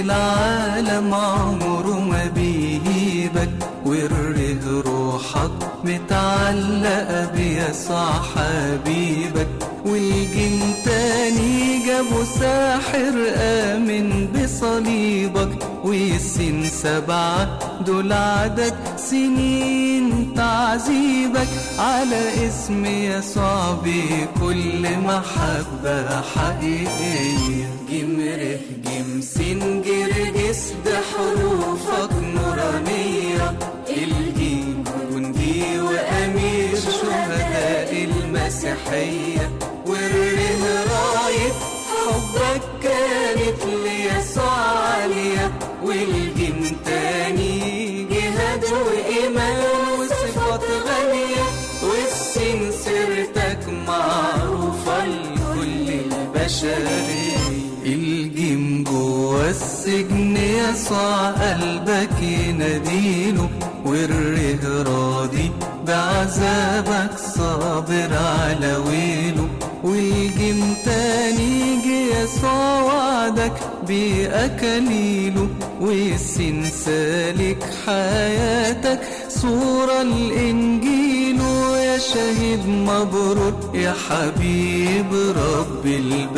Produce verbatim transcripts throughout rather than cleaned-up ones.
العالم عمره ما بيهيبك، وره روحك متعلقة بيسوع حبيبك. والجن تاني جابوا ساحر آمن بصليبك، والسن سبعة دول عدد سنين تعذيبك. على اسم يسوع بكل محبة حقيقية. جمره جم سين جرجس ده حروفك نورانية. الجيم جندي وأمير شهداء المسيحية، والره راية حبك كانت ليسوع عالية. والجيم تاني جهاد وإيمان وصفات غالية، والسين سيرتك معروفة لكل البشرية. الجيم جوا السجن يسوع قلبك يناديله، والره راضي بعذابك صابر على ويله. والجيم تاني جه يسوع وعدك بأكاليله، والسين سالك حياتك صورة لإنجيله. يا شهيد مبروك يا حبيب رب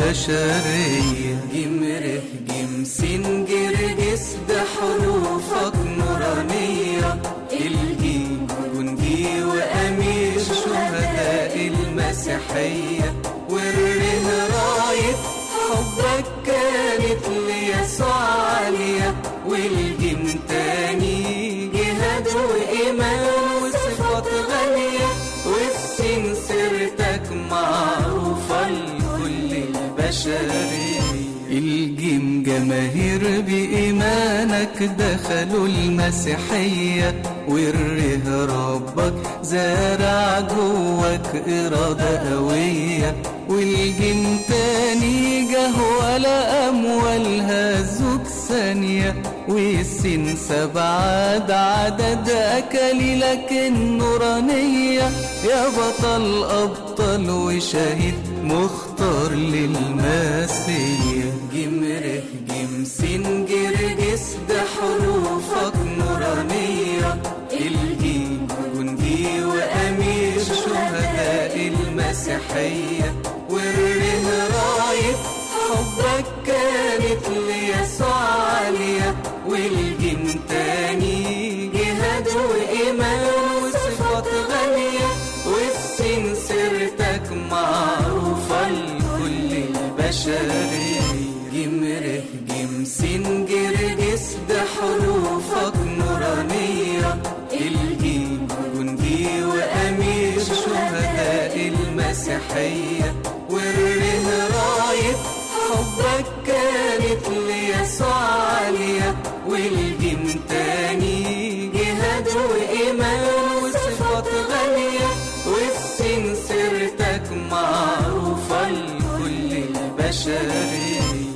البشرية. جمره جم سين جرجس ده حروفك نورانية. الجيم جندي وأمير شهداء المسيحية، والره راية حبك كانت ليسوع عالية. والجيم تاني جهاد وإيمان وصفات غالية، والسين سيرتك معروفة لكل البشرية. الجيم جماهير بإيمانك دخلوا المسيحية، والره ربك زارع جواك إرادة قوية. والجيم تاني جه ولا أموال هزوك ثانية، والسين سبعة ده عدد أكاليلك النورانية. يا بطل أبطال وشهيد مختار للمسيح. جمره جم سين جرجس ده حروفك نورانية. الجيم جندي وأمير شهداء المسيحية، والره راية حبك كانت ليسوع عالية. والجيم تاني جهاد وإيمان وصفات غالية، والسين سيرتك معروفة لكل البشرية. جمره جم سين جرجس ده حروفك نورانية. الجيم جندي وأمير شهداء المسيحية، والره راية حبك كانت ليسوع عالية. والجيم تاني جهاد وإيمان وصفات غالية، والسين سيرتك معروفة لكل البشرية.